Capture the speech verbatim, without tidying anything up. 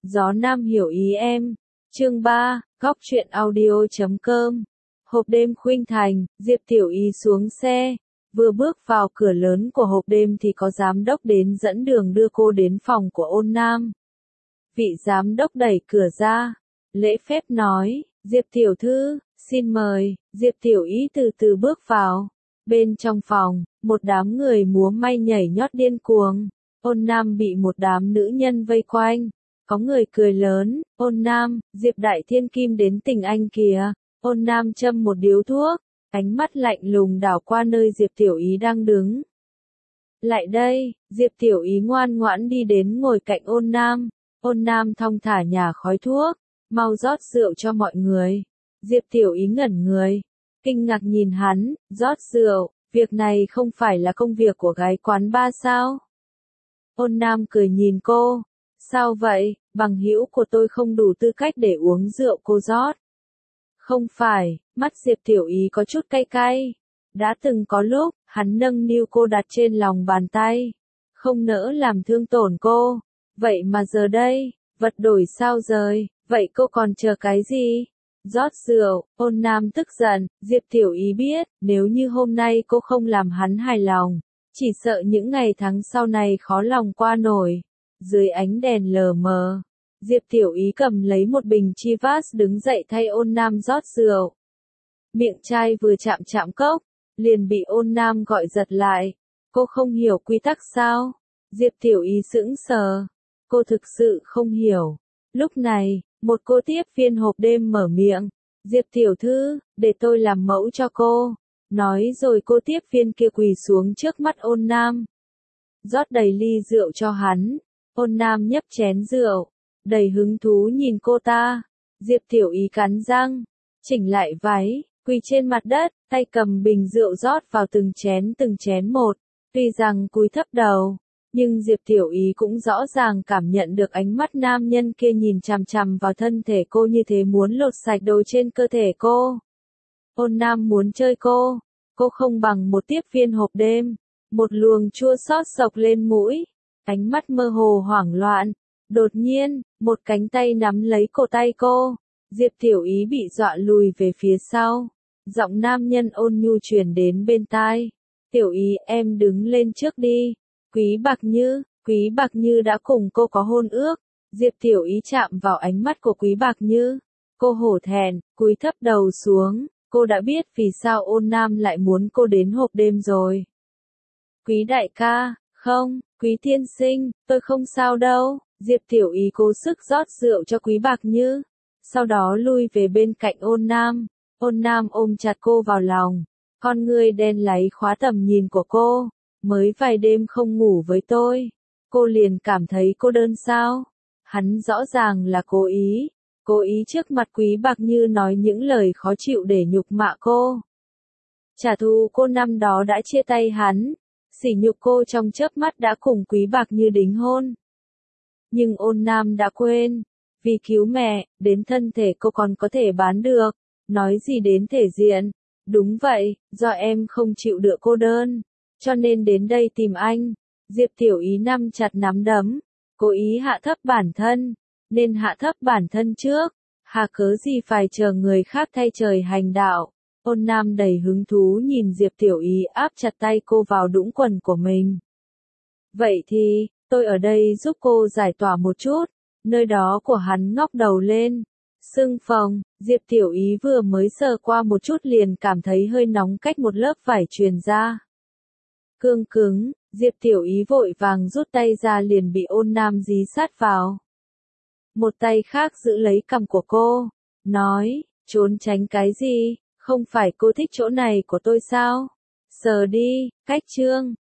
Gió Nam hiểu ý em. Chương ba, góc truyện audio chấm com. Hộp đêm Khuynh Thành, Diệp Tiểu Y xuống xe. Vừa bước vào cửa lớn của hộp đêm thì có giám đốc đến dẫn đường đưa cô đến phòng của Ôn Nam. Vị giám đốc đẩy cửa ra, lễ phép nói, Diệp Tiểu Thư, xin mời. Diệp Tiểu Y từ từ bước vào. Bên trong phòng, một đám người múa may nhảy nhót điên cuồng. Ôn Nam bị một đám nữ nhân vây quanh. Có người cười lớn, Ôn Nam, Diệp Đại Thiên Kim đến tình anh kìa. Ôn Nam châm một điếu thuốc, ánh mắt lạnh lùng đảo qua nơi Diệp Tiểu Y đang đứng. Lại đây, Diệp Tiểu Y ngoan ngoãn đi đến ngồi cạnh Ôn Nam. Ôn Nam thong thả nhả khói thuốc, mau rót rượu cho mọi người. Diệp Tiểu Y ngẩn người, kinh ngạc nhìn hắn, rót rượu, việc này không phải là công việc của gái quán bar sao? Ôn Nam cười nhìn cô, sao vậy, bằng hữu của tôi không đủ tư cách để uống rượu cô rót. Không phải, mắt Diệp Tiểu Y có chút cay cay. Đã từng có lúc, hắn nâng niu cô đặt trên lòng bàn tay, không nỡ làm thương tổn cô. Vậy mà giờ đây, vật đổi sao rời, vậy cô còn chờ cái gì? Rót rượu, Ôn Nam tức giận, Diệp Tiểu Y biết, nếu như hôm nay cô không làm hắn hài lòng, chỉ sợ những ngày tháng sau này khó lòng qua nổi. Dưới ánh đèn lờ mờ, Diệp Tiểu Y cầm lấy một bình Chivas đứng dậy thay Ôn Nam rót rượu. Miệng chai vừa chạm chạm cốc, liền bị Ôn Nam gọi giật lại. Cô không hiểu quy tắc sao? Diệp Tiểu Y sững sờ. Cô thực sự không hiểu. Lúc này, một cô tiếp viên hộp đêm mở miệng. Diệp Tiểu Thư, để tôi làm mẫu cho cô. Nói rồi cô tiếp viên kia quỳ xuống trước mắt Ôn Nam. Rót đầy ly rượu cho hắn. Ôn Nam nhấp chén rượu, đầy hứng thú nhìn cô ta. Diệp Tiểu Y cắn răng, chỉnh lại váy, quỳ trên mặt đất, tay cầm bình rượu rót vào từng chén từng chén một. Tuy rằng cúi thấp đầu, nhưng Diệp Tiểu Y cũng rõ ràng cảm nhận được ánh mắt nam nhân kia nhìn chằm chằm vào thân thể cô như thế muốn lột sạch đồ trên cơ thể cô. Ôn Nam muốn chơi cô, cô không bằng một tiếp viên hộp đêm. Một luồng chua xót xộc lên mũi, ánh mắt mơ hồ hoảng loạn. Đột nhiên, một cánh tay nắm lấy cổ tay cô. Diệp Tiểu Y bị dọa lùi về phía sau. Giọng nam nhân ôn nhu truyền đến bên tai. Tiểu Y, em đứng lên trước đi. Quý Bạc Như, Quý Bạc Như đã cùng cô có hôn ước. Diệp Tiểu Y chạm vào ánh mắt của Quý Bạc Như. Cô hổ thẹn, cúi thấp đầu xuống. Cô đã biết vì sao Ôn Nam lại muốn cô đến hộp đêm rồi. Quý đại ca, không, Quý tiên sinh, tôi không sao đâu. Diệp Tiểu Y cố sức rót rượu cho Quý Bạc Như. Sau đó lui về bên cạnh Ôn Nam. Ôn Nam ôm chặt cô vào lòng. Con ngươi đen láy khóa tầm nhìn của cô. Mới vài đêm không ngủ với tôi, cô liền cảm thấy cô đơn sao? Hắn rõ ràng là cố ý, cố ý trước mặt Quý Bạc Như nói những lời khó chịu để nhục mạ cô. Trả thù cô năm đó đã chia tay hắn, sỉ nhục cô trong chớp mắt đã cùng Quý Bạc Như đính hôn. Nhưng Ôn Nam đã quên, vì cứu mẹ, đến thân thể cô còn có thể bán được, nói gì đến thể diện. Đúng vậy, do em không chịu được cô đơn, cho nên đến đây tìm anh. Diệp Tiểu Y nắm chặt nắm đấm, cố ý hạ thấp bản thân, nên hạ thấp bản thân trước, hà cớ gì phải chờ người khác thay trời hành đạo. Ôn Nam đầy hứng thú nhìn Diệp Tiểu Y áp chặt tay cô vào đũng quần của mình. Vậy thì, tôi ở đây giúp cô giải tỏa một chút. Nơi đó của hắn ngóc đầu lên, sưng phồng. Diệp Tiểu Y vừa mới sờ qua một chút liền cảm thấy hơi nóng cách một lớp vải truyền ra. Cương cứng, Diệp Tiểu Y vội vàng rút tay ra liền bị Ôn Nam dí sát vào. Một tay khác giữ lấy cằm của cô, nói, trốn tránh cái gì, không phải cô thích chỗ này của tôi sao? Sờ đi, cách trương,